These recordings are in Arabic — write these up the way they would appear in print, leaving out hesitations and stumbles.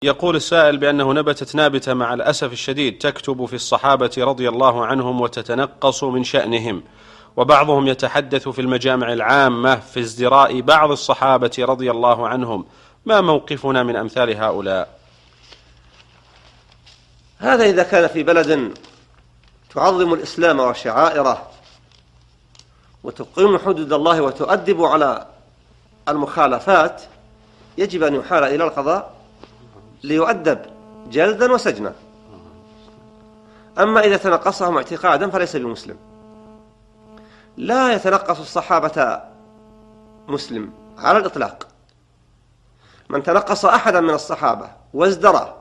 يقول السائل بأنه نبتت نابتة مع الأسف الشديد تكتب في الصحابة رضي الله عنهم وتتنقص من شأنهم، وبعضهم يتحدث في المجامع العامة في ازدراء بعض الصحابة رضي الله عنهم. ما موقفنا من أمثال هؤلاء؟ هذا إذا كان في بلد تعظم الإسلام وشعائره وتقيم حدود الله وتؤدب على المخالفات، يجب أن يحال إلى القضاء ليؤدب جلدا وسجنا. أما إذا تنقصهم اعتقادا فليس بمسلم. لا يتنقص الصحابة مسلم على الإطلاق. من تنقص أحدا من الصحابة وازدرى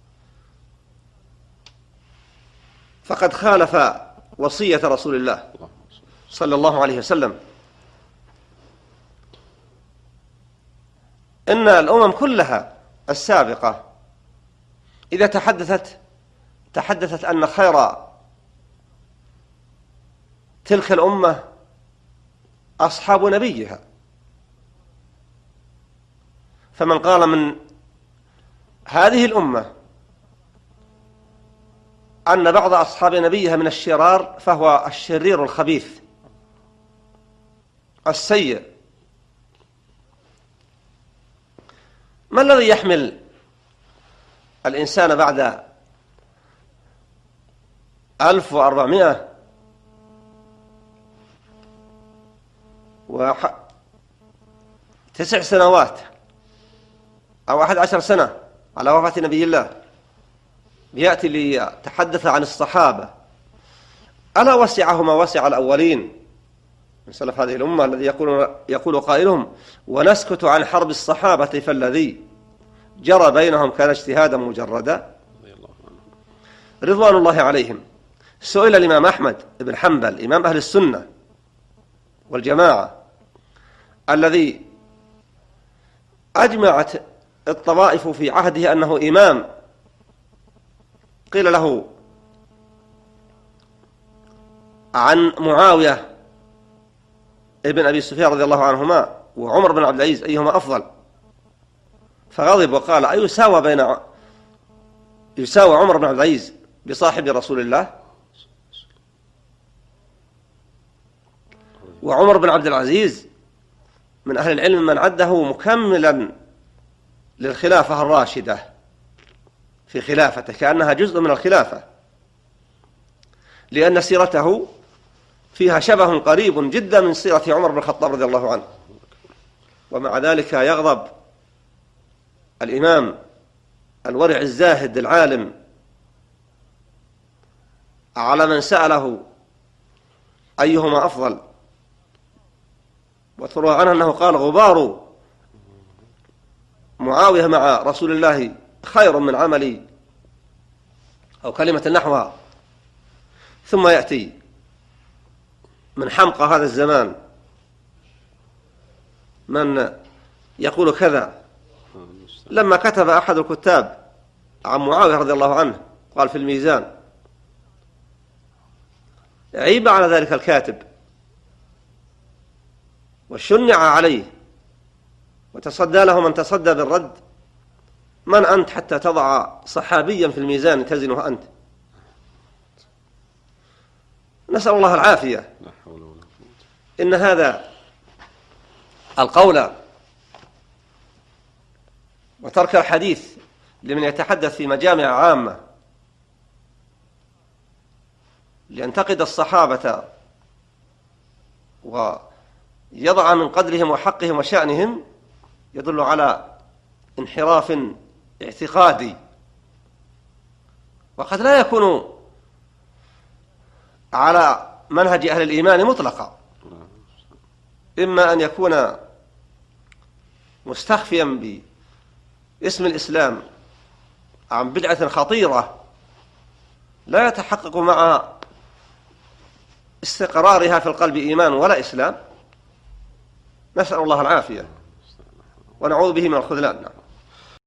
فقد خالف وصية رسول الله صلى الله عليه وسلم. إن الأمم كلها السابقة إذا تحدثت أن خير تلك الأمة أصحاب نبيها، فمن قال من هذه الأمة أن بعض أصحاب نبيها من الشرار فهو الشرير الخبيث السيء. ما الذي يحمل الإنسان بعد 1409 سنوات أو 11 سنة على وفاة نبي الله يأتي ليتحدث عن الصحابة؟ ألا وسعه ما وسع الأولين من سلف هذه الأمة الذي يقول قائلهم: ونسكت عن حرب الصحابة فالذي جرى بينهم كان اجتهادا مجردا رضوان الله عليهم. سئل الإمام أحمد بن حنبل إمام أهل السنة والجماعة الذي أجمعت الطوائف في عهده أنه إمام، قيل له عن معاوية ابن أبي سفيان رضي الله عنهما وعمر بن عبد العزيز أيهما أفضل، فغضب وقال: يساوى عمر بن عبد العزيز بصاحب رسول الله؟ وعمر بن عبد العزيز من أهل العلم من عده مكملا للخلافة الراشدة في خلافته، كأنها جزء من الخلافة، لأن سيرته فيها شبه قريب جدا من سيرة عمر بن الخطاب رضي الله عنه. ومع ذلك يغضب الإمام الورع الزاهد العالم على من سأله أيهما أفضل، وتروى عنه أنه قال: غبار معاوية مع رسول الله خير من عملي، أو كلمة نحوها. ثم يأتي من حمقى هذا الزمان من يقول كذا. لما كتب أحد الكتاب عن معاوية رضي الله عنه قال في الميزان: عيب على ذلك الكاتب وشنع عليه، وتصدى له من تصدى بالرد: من أنت حتى تضع صحابيا في الميزان تزنه أنت؟ نسأل الله العافية. إن هذا القول وترك الحديث لمن يتحدث في مجامع عامة لينتقد الصحابة ويضع من قدرهم وحقهم وشأنهم يدل على انحراف اعتقادي، وقد لا يكون على منهج أهل الإيمان مطلقا. إما أن يكون مستخفيا باسم الإسلام عن بدعة خطيرة لا يتحقق مع استقرارها في القلب إيمان ولا إسلام، نسأل الله العافية ونعوذ به من الخذلان.